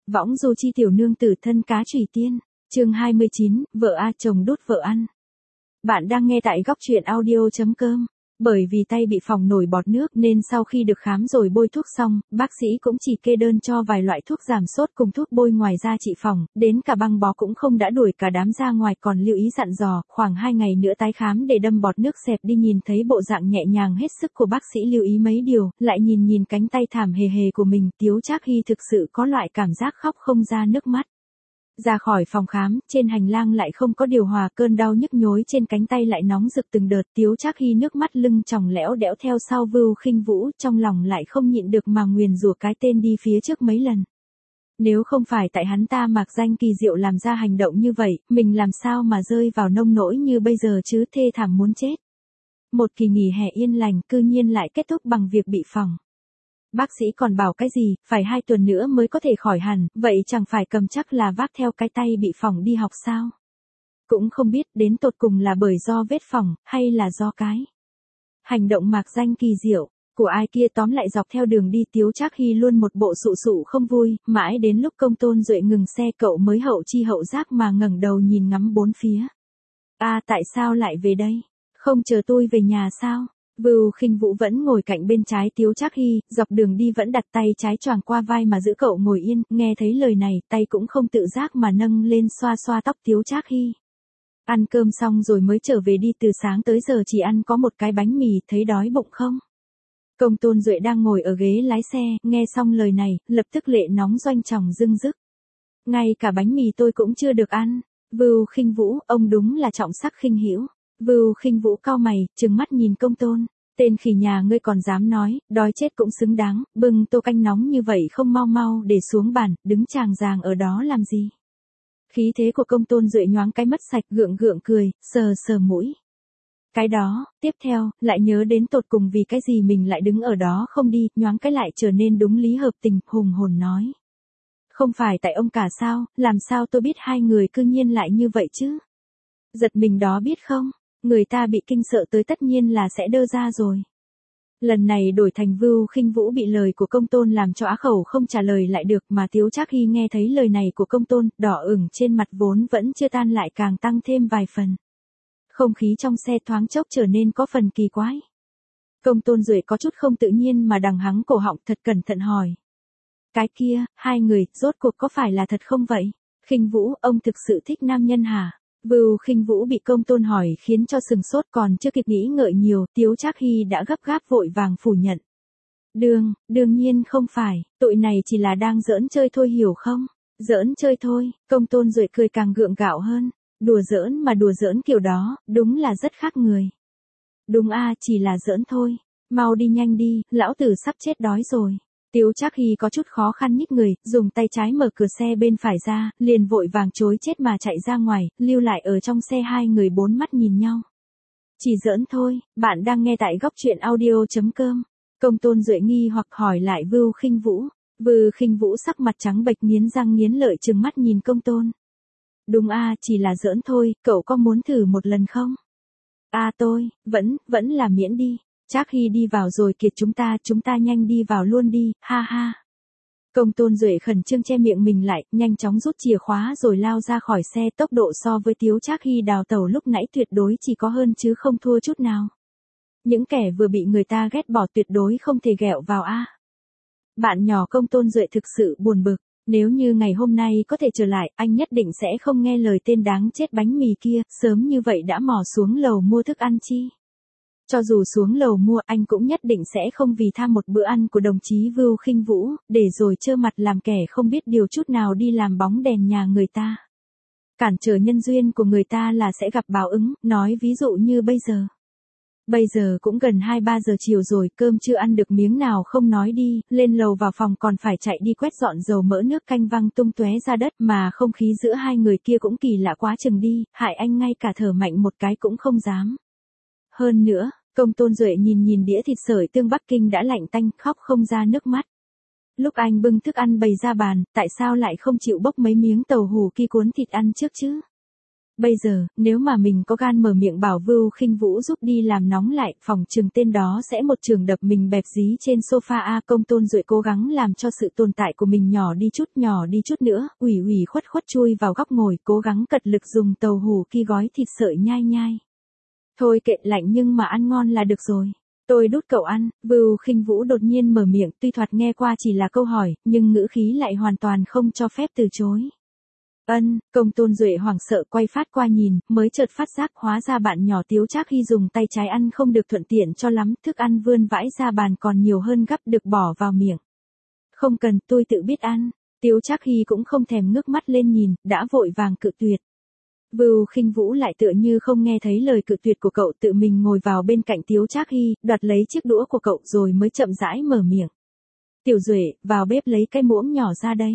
Võng du chi tiểu nương tử thân cá chủy tiên. Chương 29, vợ a chồng đút vợ ăn. Bạn đang nghe tại góc truyện audio.com. Bởi vì tay bị phỏng nổi bọt nước nên sau khi được khám rồi bôi thuốc xong, bác sĩ cũng chỉ kê đơn cho vài loại thuốc giảm sốt cùng thuốc bôi ngoài da trị phỏng, đến cả băng bó cũng không đã đuổi cả đám ra ngoài, còn lưu ý dặn dò, khoảng 2 ngày nữa tái khám để đâm bọt nước xẹp đi. Nhìn thấy bộ dạng nhẹ nhàng hết sức của bác sĩ lưu ý mấy điều, lại nhìn cánh tay thảm hề hề của mình, Tiếu Trác Hy thực sự có loại cảm giác khóc không ra nước mắt. Ra khỏi phòng khám, trên hành lang lại không có điều hòa, cơn đau nhức nhối trên cánh tay lại nóng rực từng đợt. Tiếu Trác Hy nước mắt lưng tròng lẽo đẽo theo sau Vưu Khinh Vũ, trong lòng lại không nhịn được mà nguyền rủa cái tên đi phía trước mấy lần. Nếu không phải tại hắn ta Mạc Danh Kỳ Diệu làm ra hành động như vậy, mình làm sao mà rơi vào nông nỗi như bây giờ chứ, thê thảm muốn chết. Một kỳ nghỉ hè yên lành cư nhiên lại kết thúc bằng việc bị phỏng. Bác sĩ còn bảo cái gì, phải 2 tuần nữa mới có thể khỏi hẳn, vậy chẳng phải cầm chắc là vác theo cái tay bị phỏng đi học sao? Cũng không biết đến tột cùng là bởi do vết phỏng, hay là do cái hành động Mạc Danh Kỳ Diệu của ai kia. Tóm lại dọc theo đường đi Tiếu Trác Hy luôn một bộ sụ sụ không vui, mãi đến lúc Công Tôn Duệ ngừng xe cậu mới hậu chi hậu giác mà ngẩng đầu nhìn ngắm bốn phía. Tại sao lại về đây? Không chờ tôi về nhà sao? Vưu Khinh Vũ vẫn ngồi cạnh bên trái Tiếu Trác Hy, dọc đường đi vẫn đặt tay trái choàng qua vai mà giữ cậu ngồi yên, nghe thấy lời này, tay cũng không tự giác mà nâng lên xoa xoa tóc Tiếu Trác Hy. Ăn cơm xong rồi mới trở về đi, từ sáng tới giờ chỉ ăn có một cái bánh mì, thấy đói bụng không? Công Tôn Duệ đang ngồi ở ghế lái xe, nghe xong lời này, lập tức lệ nóng doanh tròng rưng rức. Ngay cả bánh mì tôi cũng chưa được ăn. Vưu Khinh Vũ, ông đúng là trọng sắc khinh hữu. Vưu Khinh Vũ cau mày, trừng mắt nhìn Công Tôn. Tên khỉ nhà ngươi còn dám nói, đói chết cũng xứng đáng, bưng tô canh nóng như vậy không mau mau để xuống bàn, đứng chàng ràng ở đó làm gì? Khí thế của Công Tôn Duệ nhoáng cái mất sạch, gượng cười, sờ sờ mũi. Cái đó, tiếp theo, lại nhớ đến tột cùng vì cái gì mình lại đứng ở đó không đi, nhoáng cái lại trở nên đúng lý hợp tình, hùng hồn nói. Không phải tại ông cả sao, làm sao tôi biết hai người cư nhiên lại như vậy chứ? Giật mình đó biết không? Người ta bị kinh sợ tới tất nhiên là sẽ đơ ra rồi. Lần này đổi thành Vưu Khinh Vũ bị lời của Công Tôn làm cho á khẩu không trả lời lại được, mà Tiếu Trác Hy nghe thấy lời này của Công Tôn, đỏ ửng trên mặt vốn vẫn chưa tan lại càng tăng thêm vài phần. Không khí trong xe thoáng chốc trở nên có phần kỳ quái. Công Tôn Duệ có chút không tự nhiên mà đằng hắng cổ họng thật cẩn thận hỏi. Cái kia, hai người, rốt cuộc có phải là thật không vậy? Khinh Vũ, ông thực sự thích nam nhân hả? Vưu Khinh Vũ bị Công Tôn hỏi khiến cho sừng sốt, còn chưa kịp nghĩ ngợi nhiều, Tiếu Trác Hy đã gấp gáp vội vàng phủ nhận. Đương nhiên không phải, tụi này chỉ là đang giỡn chơi thôi hiểu không? Giỡn chơi thôi, Công Tôn Duệ cười càng gượng gạo hơn. Đùa giỡn mà đùa giỡn kiểu đó, đúng là rất khác người. Đúng chỉ là giỡn thôi. Mau đi nhanh đi, lão tử sắp chết đói rồi. Tiếu Trác Hy có chút khó khăn nhích người, dùng tay trái mở cửa xe bên phải ra, liền vội vàng chối chết mà chạy ra ngoài, lưu lại ở trong xe hai người bốn mắt nhìn nhau. Chỉ giỡn thôi, bạn đang nghe tại góc truyện audio.com. Công Tôn Duệ nghi hoặc hỏi lại Vưu Khinh Vũ. Vưu Khinh Vũ sắc mặt trắng bệch nghiến răng nghiến lợi trừng mắt nhìn Công Tôn. Đúng chỉ là giỡn thôi, cậu có muốn thử một lần không? Tôi, vẫn là miễn đi. Trác Hy đi vào rồi kìa, chúng ta nhanh đi vào luôn đi, ha ha. Công Tôn Duệ khẩn trương che miệng mình lại, nhanh chóng rút chìa khóa rồi lao ra khỏi xe, tốc độ so với Tiếu Trác Hy đào tẩu lúc nãy tuyệt đối chỉ có hơn chứ không thua chút nào. Những kẻ vừa bị người ta ghét bỏ tuyệt đối không thể ghẹo vào Bạn nhỏ Công Tôn Duệ thực sự buồn bực. Nếu như ngày hôm nay có thể trở lại, anh nhất định sẽ không nghe lời tên đáng chết bánh mì kia, sớm như vậy đã mò xuống lầu mua thức ăn chi. Cho dù xuống lầu mua, anh cũng nhất định sẽ không vì tham một bữa ăn của đồng chí Vưu Khinh Vũ, để rồi trơ mặt làm kẻ không biết điều chút nào đi làm bóng đèn nhà người ta. Cản trở nhân duyên của người ta là sẽ gặp báo ứng, nói ví dụ như bây giờ. Bây giờ cũng gần 2-3 giờ chiều rồi, cơm chưa ăn được miếng nào không nói đi, lên lầu vào phòng còn phải chạy đi quét dọn dầu mỡ nước canh văng tung tóe ra đất, mà không khí giữa hai người kia cũng kỳ lạ quá chừng đi, hại anh ngay cả thở mạnh một cái cũng không dám. Hơn nữa, Công Tôn Duệ nhìn đĩa thịt sợi tương Bắc Kinh đã lạnh tanh, khóc không ra nước mắt. Lúc anh bưng thức ăn bày ra bàn, tại sao lại không chịu bốc mấy miếng tàu hù ki cuốn thịt ăn trước chứ? Bây giờ, nếu mà mình có gan mở miệng bảo Vưu Khinh Vũ giúp đi làm nóng lại, phòng trường tên đó sẽ một trường đập mình bẹp dí trên sofa. A Công Tôn Duệ cố gắng làm cho sự tồn tại của mình nhỏ đi chút nữa, ủy khuất chui vào góc ngồi, cố gắng cật lực dùng tàu hủ ki gói thịt sợi nhai nhai. Thôi kệ, lạnh nhưng mà ăn ngon là được rồi. Tôi đút cậu ăn. Vưu Khinh Vũ đột nhiên mở miệng, tuy thoạt nghe qua chỉ là câu hỏi, nhưng ngữ khí lại hoàn toàn không cho phép từ chối. Công Tôn Duệ hoảng sợ quay phát qua nhìn, mới chợt phát giác hóa ra bạn nhỏ Tiếu Trác Hy dùng tay trái ăn không được thuận tiện cho lắm, thức ăn vươn vãi ra bàn còn nhiều hơn gắp được bỏ vào miệng. Không cần, tôi tự biết ăn. Tiếu Trác Hy cũng không thèm ngước mắt lên nhìn, đã vội vàng cự tuyệt. Vưu Khinh Vũ lại tựa như không nghe thấy lời cự tuyệt của cậu, tự mình ngồi vào bên cạnh Tiếu Trác Hy, đoạt lấy chiếc đũa của cậu rồi mới chậm rãi mở miệng. Tiểu Duệ, vào bếp lấy cái muỗng nhỏ ra đây.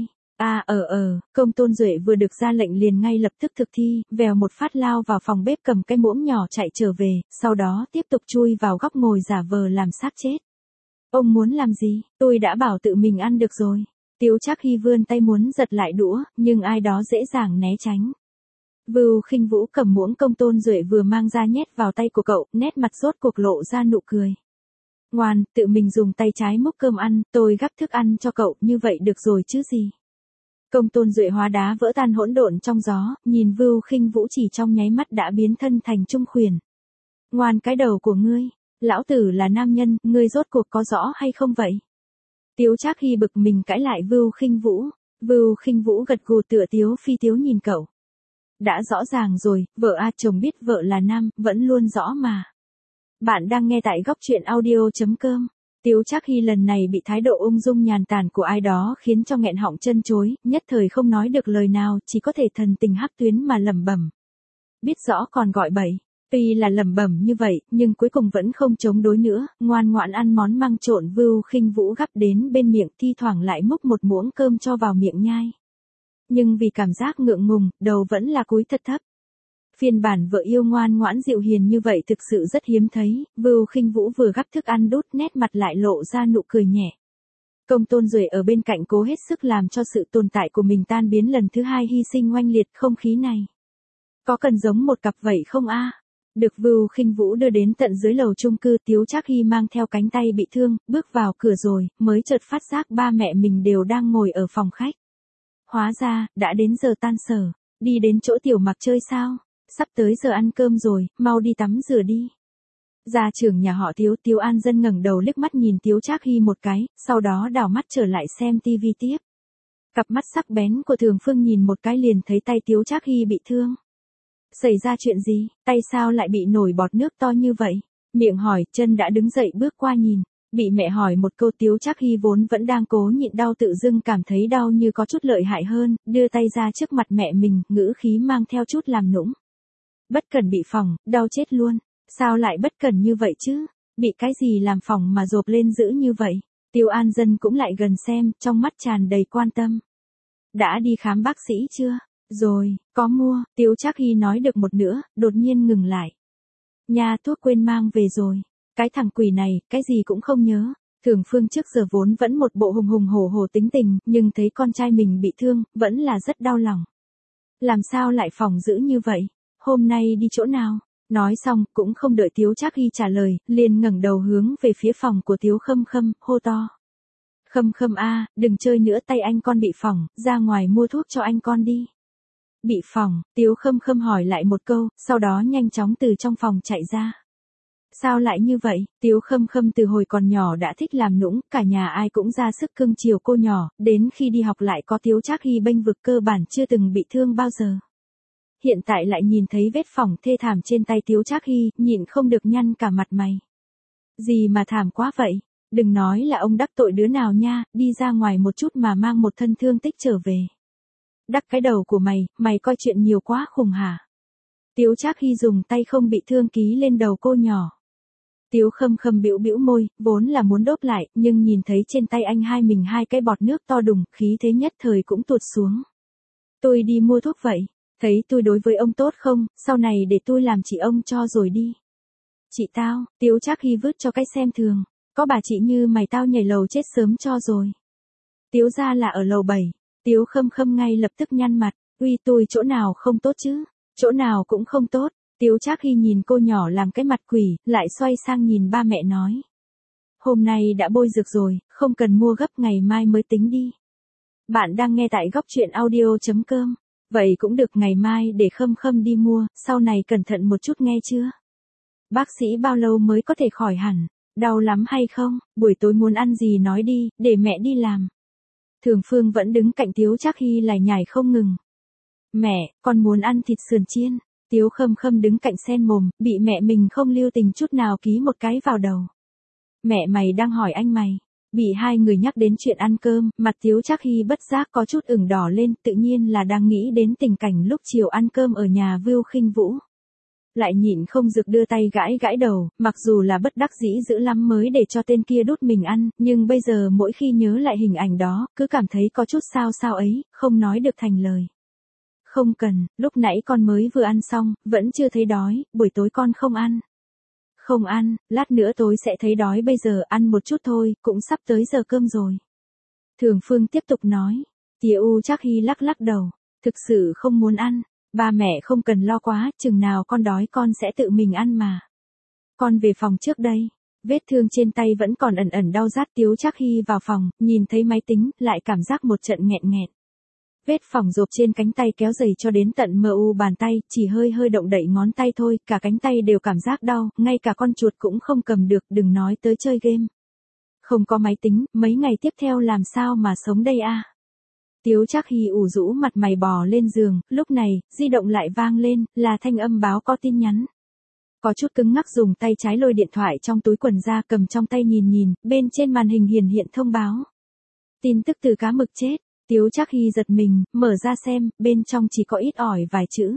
Công Tôn Duệ vừa được ra lệnh liền ngay lập tức thực thi, vèo một phát lao vào phòng bếp cầm cái muỗng nhỏ chạy trở về, sau đó tiếp tục chui vào góc ngồi giả vờ làm xác chết. Ông muốn làm gì? Tôi đã bảo tự mình ăn được rồi. Tiếu Trác Hy vươn tay muốn giật lại đũa, nhưng ai đó dễ dàng né tránh. Vưu Khinh Vũ cầm muỗng Công Tôn Duệ vừa mang ra nhét vào tay của cậu, nét mặt rốt cuộc lộ ra nụ cười. Ngoan, tự mình dùng tay trái múc cơm ăn, tôi gắp thức ăn cho cậu, như vậy được rồi chứ gì. Công Tôn Duệ hóa đá vỡ tan hỗn độn trong gió, nhìn Vưu Khinh Vũ chỉ trong nháy mắt đã biến thân thành trung khuyển. Ngoan cái đầu của ngươi, lão tử là nam nhân, ngươi rốt cuộc có rõ hay không vậy? Tiếu Trác Hy bực mình cãi lại Vưu Khinh Vũ. Vưu Khinh Vũ gật gù tựa tiếu phi tiếu nhìn cậu. Đã rõ ràng rồi, vợ a chồng biết vợ là nam, vẫn luôn rõ mà. Bạn đang nghe tại góc truyện audio.com. Tiếu Trác Hy lần này bị thái độ ung dung nhàn tản của ai đó khiến cho nghẹn họng chân chối, nhất thời không nói được lời nào, chỉ có thể thần tình hắc tuyến mà lẩm bẩm. Biết rõ còn gọi bậy. Tuy là lẩm bẩm như vậy, nhưng cuối cùng vẫn không chống đối nữa, ngoan ngoãn ăn món măng trộn Vưu Khinh Vũ gắp đến bên miệng, thi thoảng lại múc một muỗng cơm cho vào miệng nhai. Nhưng vì cảm giác ngượng ngùng, đầu vẫn là cúi thật thấp. Phiên bản vợ yêu ngoan ngoãn dịu hiền như vậy thực sự rất hiếm thấy, Vưu Khinh Vũ vừa gắp thức ăn đút nét mặt lại lộ ra nụ cười nhẹ. Công Tôn Duệ ở bên cạnh cố hết sức làm cho sự tồn tại của mình tan biến lần thứ hai, hy sinh oanh liệt không khí này. Có cần giống một cặp vậy không a? Được Vưu Khinh Vũ đưa đến tận dưới lầu chung cư, Tiếu Trác Hy mang theo cánh tay bị thương, bước vào cửa rồi, mới chợt phát giác ba mẹ mình đều đang ngồi ở phòng khách. Hóa ra, đã đến giờ tan sở, đi đến chỗ Tiểu Mặc chơi sao? Sắp tới giờ ăn cơm rồi, mau đi tắm rửa đi. Gia trưởng nhà họ Tiếu, Tiếu An Dân ngẩng đầu liếc mắt nhìn Tiếu Trác Hy một cái, sau đó đảo mắt trở lại xem tivi tiếp. Cặp mắt sắc bén của Thường Phương nhìn một cái liền thấy tay Tiếu Trác Hy bị thương. Xảy ra chuyện gì, tay sao lại bị nổi bọt nước to như vậy? Miệng hỏi, chân đã đứng dậy bước qua nhìn. Bị mẹ hỏi một câu, Tiếu Trác Hy vốn vẫn đang cố nhịn đau tự dưng cảm thấy đau như có chút lợi hại hơn, đưa tay ra trước mặt mẹ mình, ngữ khí mang theo chút làm nũng. Bất cần bị phỏng, đau chết luôn. Sao lại bất cần như vậy chứ? Bị cái gì làm phỏng mà rộp lên dữ như vậy? Tiếu An Dân cũng lại gần xem, trong mắt tràn đầy quan tâm. Đã đi khám bác sĩ chưa? Rồi, có mua. Tiếu Trác Hy nói được một nửa, đột nhiên ngừng lại. Nhà thuốc quên mang về rồi. Cái thằng quỷ này, cái gì cũng không nhớ. Thường Phương trước giờ vốn vẫn một bộ hùng hổ tính tình, nhưng thấy con trai mình bị thương, vẫn là rất đau lòng. Làm sao lại phỏng dữ như vậy? Hôm nay đi chỗ nào? Nói xong, cũng không đợi Tiếu Trác Hy trả lời, liền ngẩng đầu hướng về phía phòng của Tiếu Khâm Khâm, hô to. Khâm Khâm a, đừng chơi nữa, tay anh con bị phỏng, ra ngoài mua thuốc cho anh con đi. Bị phỏng, Tiếu Khâm Khâm hỏi lại một câu, sau đó nhanh chóng từ trong phòng chạy ra. Sao lại như vậy? Tiếu Khâm Khâm từ hồi còn nhỏ đã thích làm nũng, cả nhà ai cũng ra sức cưng chiều cô nhỏ, đến khi đi học lại có Tiếu Trác Hy bênh vực, cơ bản chưa từng bị thương bao giờ. Hiện tại lại nhìn thấy vết phỏng thê thảm trên tay Tiếu Trác Hy, nhịn không được nhăn cả mặt mày. Gì mà thảm quá vậy? Đừng nói là ông đắc tội đứa nào nha, đi ra ngoài một chút mà mang một thân thương tích trở về. Đắc cái đầu của mày coi chuyện nhiều quá khùng hả? Tiếu Trác Hy dùng tay không bị thương ký lên đầu cô nhỏ. Tiếu Khâm Khâm bĩu môi, vốn là muốn đốp lại, nhưng nhìn thấy trên tay anh hai cái bọt nước to đùng, khí thế nhất thời cũng tụt xuống. Tôi đi mua thuốc vậy. Thấy tôi đối với ông tốt không, sau này để tôi làm chị ông cho rồi đi. Chị tao, Tiếu Trác Hy vứt cho cái xem thường. Có bà chị như mày tao nhảy lầu chết sớm cho rồi. Tiếu gia là ở lầu 7. Tiếu Khâm Khâm ngay lập tức nhăn mặt. Uy, tôi chỗ nào không tốt chứ? Chỗ nào cũng không tốt. Tiếu Trác Hy nhìn cô nhỏ làm cái mặt quỷ, lại xoay sang nhìn ba mẹ nói. Hôm nay đã bôi dược rồi, không cần mua gấp, ngày mai mới tính đi. Bạn đang nghe tại góc truyện audio.com. Vậy cũng được, ngày mai để Khâm Khâm đi mua, sau này cẩn thận một chút nghe chưa? Bác sĩ bao lâu mới có thể khỏi hẳn? Đau lắm hay không? Buổi tối muốn ăn gì nói đi, để mẹ đi làm. Thường Phương vẫn đứng cạnh Tiếu Trác Hy lải nhải không ngừng. Mẹ, con muốn ăn thịt sườn chiên. Tiếu Khâm Khâm đứng cạnh sen mồm, bị mẹ mình không lưu tình chút nào ký một cái vào đầu. Mẹ mày đang hỏi anh mày. Bị hai người nhắc đến chuyện ăn cơm, mặt Tiếu Trác Hy bất giác có chút ửng đỏ lên, tự nhiên là đang nghĩ đến tình cảnh lúc chiều ăn cơm ở nhà Vưu Khinh Vũ. Lại nhịn không được đưa tay gãi gãi đầu, mặc dù là bất đắc dĩ dữ lắm mới để cho tên kia đút mình ăn, nhưng bây giờ mỗi khi nhớ lại hình ảnh đó, cứ cảm thấy có chút sao sao ấy, không nói được thành lời. Không cần, lúc nãy con mới vừa ăn xong, vẫn chưa thấy đói, buổi tối con không ăn. Không ăn, lát nữa tối sẽ thấy đói, bây giờ ăn một chút thôi, cũng sắp tới giờ cơm rồi. Thường Phương tiếp tục nói. Tiếu Trác Hy lắc lắc đầu, thực sự không muốn ăn. Ba mẹ không cần lo quá, chừng nào con đói con sẽ tự mình ăn mà. Con về phòng trước đây. Vết thương trên tay vẫn còn ẩn ẩn đau rát. Tiếu Trác Hy vào phòng, nhìn thấy máy tính, lại cảm giác một trận nghẹn nghẹn. Vết phỏng rộp trên cánh tay kéo dày cho đến tận mu bàn tay, chỉ hơi hơi động đậy ngón tay thôi, cả cánh tay đều cảm giác đau, ngay cả con chuột cũng không cầm được, đừng nói tới chơi game. Không có máy tính, mấy ngày tiếp theo làm sao mà sống đây a? Tiếu Trác Hy ủ rũ mặt mày bò lên giường, lúc này, di động lại vang lên, là thanh âm báo có tin nhắn. Có chút cứng ngắc dùng tay trái lôi điện thoại trong túi quần ra, cầm trong tay nhìn, bên trên màn hình hiển hiện thông báo. Tin tức từ cá mực chết. Tiếu Trác Hy giật mình, mở ra xem, bên trong chỉ có ít ỏi vài chữ.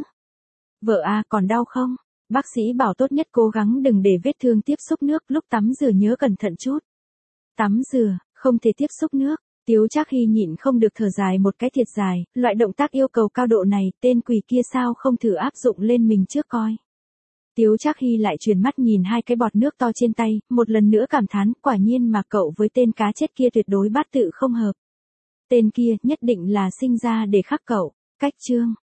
Vợ à, còn đau không? Bác sĩ bảo tốt nhất cố gắng đừng để vết thương tiếp xúc nước, lúc tắm rửa nhớ cẩn thận chút. Tắm rửa, không thể tiếp xúc nước. Tiếu Trác Hy nhịn không được thở dài một cái thiệt dài, loại động tác yêu cầu cao độ này, tên quỷ kia sao không thử áp dụng lên mình trước coi. Tiếu Trác Hy lại chuyển mắt nhìn hai cái bọt nước to trên tay, một lần nữa cảm thán, quả nhiên mà cậu với tên cá chết kia tuyệt đối bát tự không hợp. Tên kia nhất định là sinh ra để khắc cậu. Cách chương